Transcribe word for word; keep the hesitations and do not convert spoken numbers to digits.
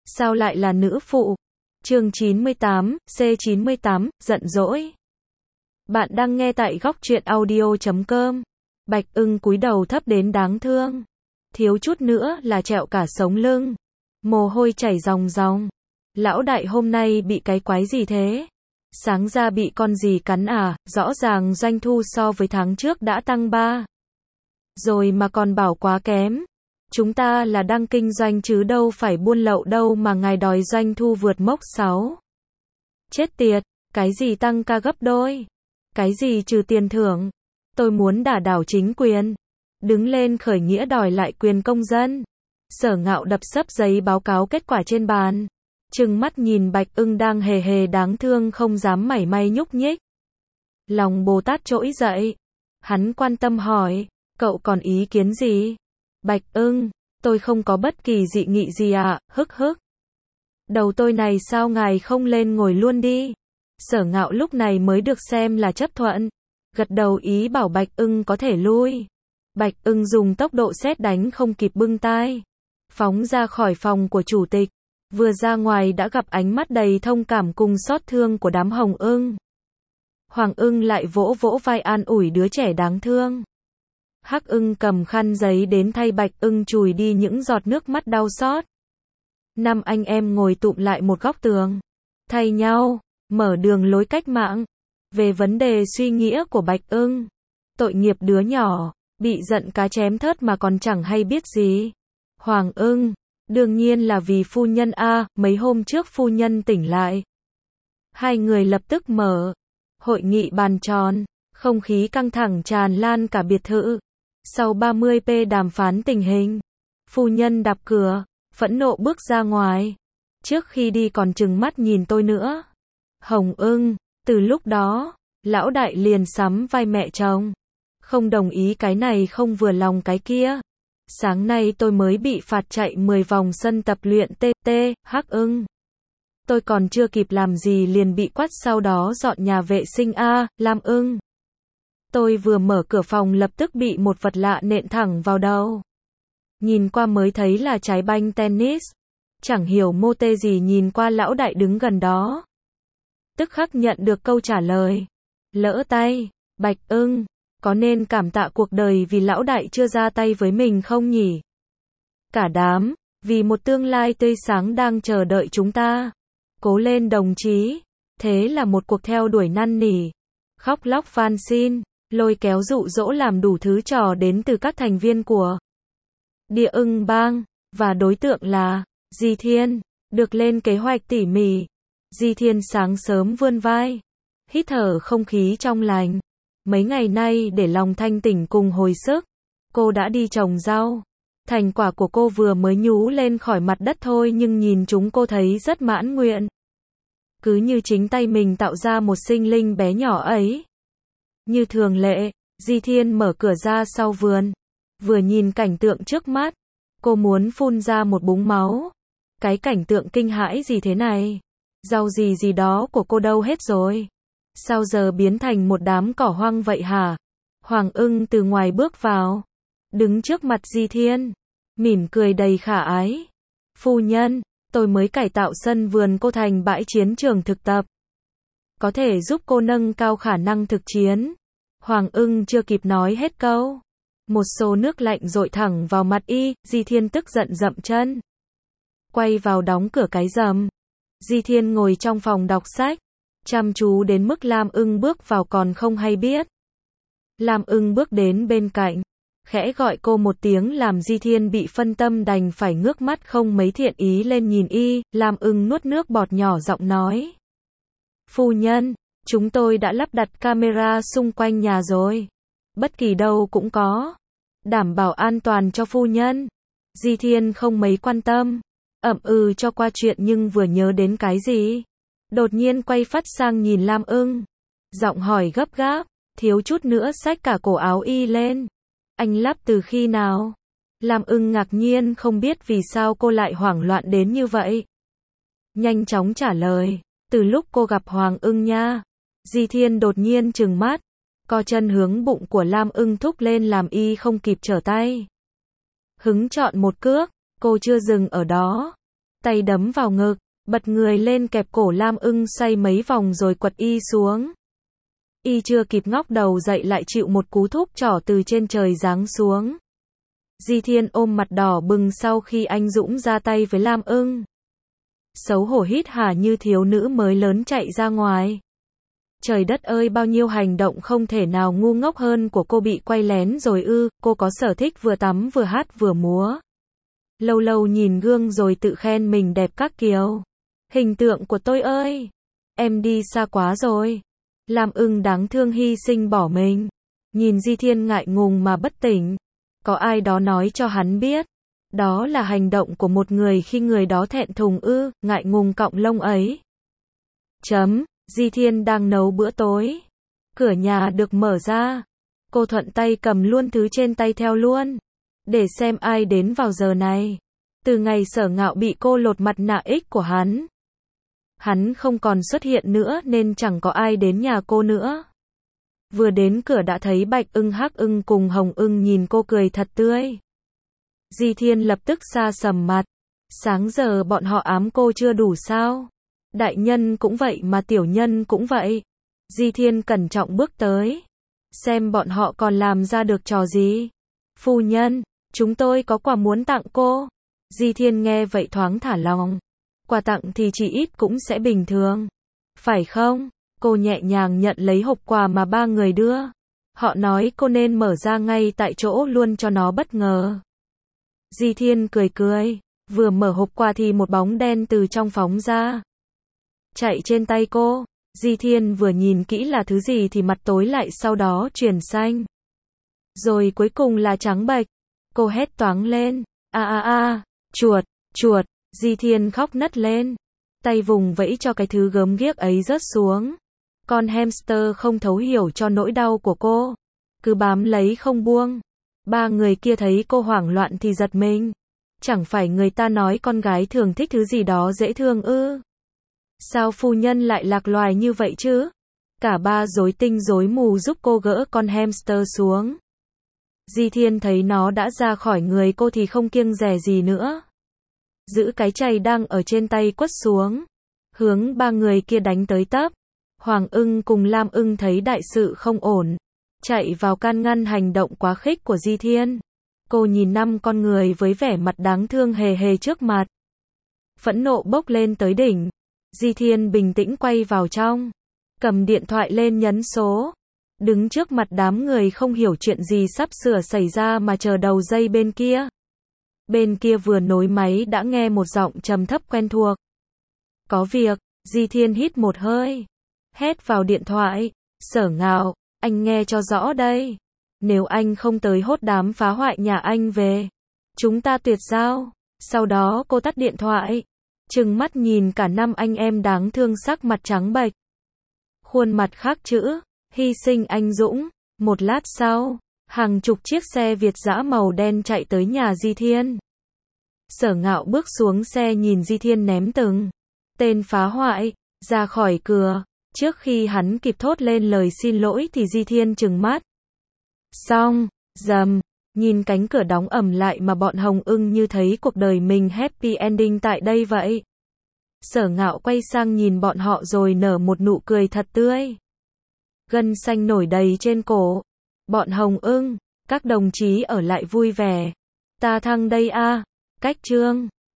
Sao lại là nữ phụ? Chương chín mươi tám, C chín mươi tám, giận dỗi. Bạn đang nghe tại góc truyện audio chấm com. Bạch Ưng cúi đầu thấp đến đáng thương. Thiếu chút nữa là trẹo cả sống lưng. Mồ hôi chảy ròng ròng. Lão đại hôm nay bị cái quái gì thế? Sáng ra bị con gì cắn à? Rõ ràng doanh thu so với tháng trước đã tăng ba. Rồi mà còn bảo quá kém. Chúng ta là đang kinh doanh chứ đâu phải buôn lậu đâu mà ngài đòi doanh thu vượt mốc sáu. Chết tiệt, cái gì tăng ca gấp đôi? Cái gì trừ tiền thưởng? Tôi muốn đả đảo chính quyền. Đứng lên khởi nghĩa đòi lại quyền công dân. Sở Ngạo đập sấp giấy báo cáo kết quả trên bàn. Trừng mắt nhìn Bạch Ưng đang hề hề đáng thương không dám mảy may nhúc nhích. Lòng Bồ Tát trỗi dậy. Hắn quan tâm hỏi, cậu còn ý kiến gì? Bạch Ưng, tôi không có bất kỳ dị nghị gì ạ, à, hức hức. Đầu tôi này sao ngài không lên ngồi luôn đi? Sở Ngạo lúc này mới được xem là chấp thuận. Gật đầu ý bảo Bạch Ưng có thể lui. Bạch Ưng dùng tốc độ sét đánh không kịp bưng tai. Phóng ra khỏi phòng của chủ tịch. Vừa ra ngoài đã gặp ánh mắt đầy thông cảm cùng xót thương của đám Hồng Ưng. Hoàng Ưng lại vỗ vỗ vai an ủi đứa trẻ đáng thương. Hắc Ưng cầm khăn giấy đến thay Bạch Ưng chùi đi những giọt nước mắt đau xót. Năm anh em ngồi tụm lại một góc tường. Thay nhau, mở đường lối cách mạng. Về vấn đề suy nghĩa của Bạch Ưng. Tội nghiệp đứa nhỏ, bị giận cá chém thớt mà còn chẳng hay biết gì. Hoàng Ưng, đương nhiên là vì phu nhân a, mấy hôm trước phu nhân tỉnh lại. Hai người lập tức mở. Hội nghị bàn tròn, không khí căng thẳng tràn lan cả biệt thự. Sau ba mươi phút đàm phán tình hình, phu nhân đạp cửa, phẫn nộ bước ra ngoài. Trước khi đi còn trừng mắt nhìn tôi nữa. Hồng Ưng, từ lúc đó, lão đại liền sắm vai mẹ chồng. Không đồng ý cái này không vừa lòng cái kia. Sáng nay tôi mới bị phạt chạy mười vòng sân tập luyện tê tê, Hắc Ưng. Tôi còn chưa kịp làm gì liền bị quát sau đó dọn nhà vệ sinh a, Lam Ưng. Tôi vừa mở cửa phòng lập tức bị một vật lạ nện thẳng vào đầu. Nhìn qua mới thấy là trái banh tennis. Chẳng hiểu mô tê gì nhìn qua lão đại đứng gần đó. Tức khắc nhận được câu trả lời. Lỡ tay, Bạch Ưng, có nên cảm tạ cuộc đời vì lão đại chưa ra tay với mình không nhỉ? Cả đám, vì một tương lai tươi sáng đang chờ đợi chúng ta. Cố lên đồng chí. Thế là một cuộc theo đuổi năn nỉ, khóc lóc van xin, lôi kéo dụ dỗ làm đủ thứ trò đến từ các thành viên của Địa Ưng Bang, và đối tượng là Di Thiên, được lên kế hoạch tỉ mỉ. Di Thiên sáng sớm vươn vai, hít thở không khí trong lành. Mấy ngày nay để lòng thanh tỉnh cùng hồi sức, cô đã đi trồng rau. Thành quả của cô vừa mới nhú lên khỏi mặt đất thôi nhưng nhìn chúng cô thấy rất mãn nguyện. Cứ như chính tay mình tạo ra một sinh linh bé nhỏ ấy. Như thường lệ, Di Thiên mở cửa ra sau vườn. Vừa nhìn cảnh tượng trước mắt, cô muốn phun ra một búng máu. Cái cảnh tượng kinh hãi gì thế này? Rau gì gì đó của cô đâu hết rồi? Sao giờ biến thành một đám cỏ hoang vậy hả? Hoàng Ưng từ ngoài bước vào, đứng trước mặt Di Thiên, mỉm cười đầy khả ái. Phu nhân, tôi mới cải tạo sân vườn cô thành bãi chiến trường thực tập. Có thể giúp cô nâng cao khả năng thực chiến. Hoàng Ưng chưa kịp nói hết câu. Một xô nước lạnh dội thẳng vào mặt y, Di Thiên tức giận dậm chân. Quay vào đóng cửa cái rầm. Di Thiên ngồi trong phòng đọc sách, chăm chú đến mức Lam Ưng bước vào còn không hay biết. Lam Ưng bước đến bên cạnh, khẽ gọi cô một tiếng làm Di Thiên bị phân tâm đành phải ngước mắt không mấy thiện ý lên nhìn y. Lam Ưng nuốt nước bọt nhỏ giọng nói. Phu nhân, chúng tôi đã lắp đặt camera xung quanh nhà rồi. Bất kỳ đâu cũng có. Đảm bảo an toàn cho phu nhân. Di Thiên không mấy quan tâm. Ậm ừ cho qua chuyện nhưng vừa nhớ đến cái gì. Đột nhiên quay phát sang nhìn Lam Ưng. Giọng hỏi gấp gáp, thiếu chút nữa xách cả cổ áo y lên. Anh lắp từ khi nào? Lam Ưng ngạc nhiên không biết vì sao cô lại hoảng loạn đến như vậy. Nhanh chóng trả lời, từ lúc cô gặp Hoàng Ưng nha. Di Thiên đột nhiên trừng mắt, co chân hướng bụng của Lam Ưng thúc lên làm y không kịp trở tay. Hứng chọn một cước, cô chưa dừng ở đó. tay đấm vào ngực, bật người lên kẹp cổ Lam Ưng xoay mấy vòng rồi quật y xuống. Y chưa kịp ngóc đầu dậy lại chịu một cú thúc trỏ từ trên trời giáng xuống. Di Thiên ôm mặt đỏ bừng sau khi anh Dũng ra tay với Lam Ưng. Xấu hổ hít hà như thiếu nữ mới lớn chạy ra ngoài. Trời đất ơi, bao nhiêu hành động không thể nào ngu ngốc hơn của cô bị quay lén rồi ư. Cô có sở thích vừa tắm vừa hát vừa múa. Lâu lâu nhìn gương rồi tự khen mình đẹp các kiểu. Hình tượng của tôi ơi, em đi xa quá rồi. Lam Ưng đáng thương hy sinh bỏ mình. Nhìn Di Thiên ngại ngùng mà bất tỉnh. Có ai đó nói cho hắn biết. Đó là hành động của một người khi người đó thẹn thùng ư, ngại ngùng cọng lông ấy. Chấm, Di Thiên đang nấu bữa tối. Cửa nhà được mở ra. Cô thuận tay cầm luôn thứ trên tay theo luôn. Để xem ai đến vào giờ này. Từ ngày Sở Ngạo bị cô lột mặt nạ ích của hắn. Hắn không còn xuất hiện nữa nên chẳng có ai đến nhà cô nữa. Vừa đến cửa đã thấy Bạch Ưng, Hắc Ưng cùng Hồng Ưng nhìn cô cười thật tươi. Di Thiên lập tức sa sầm mặt. Sáng giờ bọn họ ám cô chưa đủ sao? Đại nhân cũng vậy mà tiểu nhân cũng vậy. Di Thiên cẩn trọng bước tới. Xem bọn họ còn làm ra được trò gì. Phu nhân, chúng tôi có quà muốn tặng cô. Di Thiên nghe vậy thoáng thả lòng. Quà tặng thì chỉ ít cũng sẽ bình thường. Phải không? Cô nhẹ nhàng nhận lấy hộp quà mà ba người đưa. Họ nói cô nên mở ra ngay tại chỗ luôn cho nó bất ngờ. Di Thiên cười cười. Vừa mở hộp quà thì một bóng đen từ trong phóng ra. Chạy trên tay cô. Di Thiên vừa nhìn kỹ là thứ gì thì mặt tối lại, sau đó chuyển xanh. Rồi cuối cùng là trắng bệch. Cô hét toáng lên. A a a, chuột, chuột. Di Thiên khóc nấc lên. Tay vùng vẫy cho cái thứ gớm ghiếc ấy rớt xuống. Con hamster không thấu hiểu cho nỗi đau của cô. Cứ bám lấy không buông. Ba người kia thấy cô hoảng loạn thì giật mình. Chẳng phải người ta nói con gái thường thích thứ gì đó dễ thương ư? Sao phu nhân lại lạc loài như vậy chứ? Cả ba rối tinh rối mù giúp cô gỡ con hamster xuống. Di Thiên thấy nó đã ra khỏi người cô thì không kiêng dè gì nữa. Giữ cái chày đang ở trên tay quất xuống. Hướng ba người kia đánh tới tấp. Hoàng Ưng cùng Lam Ưng thấy đại sự không ổn. Chạy vào can ngăn hành động quá khích của Di Thiên. Cô nhìn năm con người với vẻ mặt đáng thương hề hề trước mặt. Phẫn nộ bốc lên tới đỉnh. Di Thiên bình tĩnh quay vào trong. Cầm điện thoại lên nhấn số. Đứng trước mặt đám người không hiểu chuyện gì sắp sửa xảy ra mà chờ đầu dây bên kia. Bên kia vừa nối máy đã nghe một giọng trầm thấp quen thuộc. Có việc. Di Thiên hít một hơi. Hét vào điện thoại. Sở Ngạo, anh nghe cho rõ đây. Nếu anh không tới hốt đám phá hoại nhà anh về, chúng ta tuyệt giao. Sau đó cô tắt điện thoại. Trừng mắt nhìn cả năm anh em đáng thương sắc mặt trắng bệch. Khuôn mặt khắc chữ. Hy sinh anh Dũng. Một lát sau, hàng chục chiếc xe Việt dã màu đen chạy tới nhà Di Thiên. Sở Ngạo bước xuống xe nhìn Di Thiên ném từng tên phá hoại ra khỏi cửa. Trước khi hắn kịp thốt lên lời xin lỗi thì Di Thiên trừng mắt. Xong, dầm, nhìn cánh cửa đóng ầm lại mà bọn Hồng Ưng như thấy cuộc đời mình happy ending tại đây vậy. Sở Ngạo quay sang nhìn bọn họ rồi nở một nụ cười thật tươi. Gân xanh nổi đầy trên cổ. Bọn Hồng Ưng, các đồng chí ở lại vui vẻ. Ta thăng đây a. Cách chương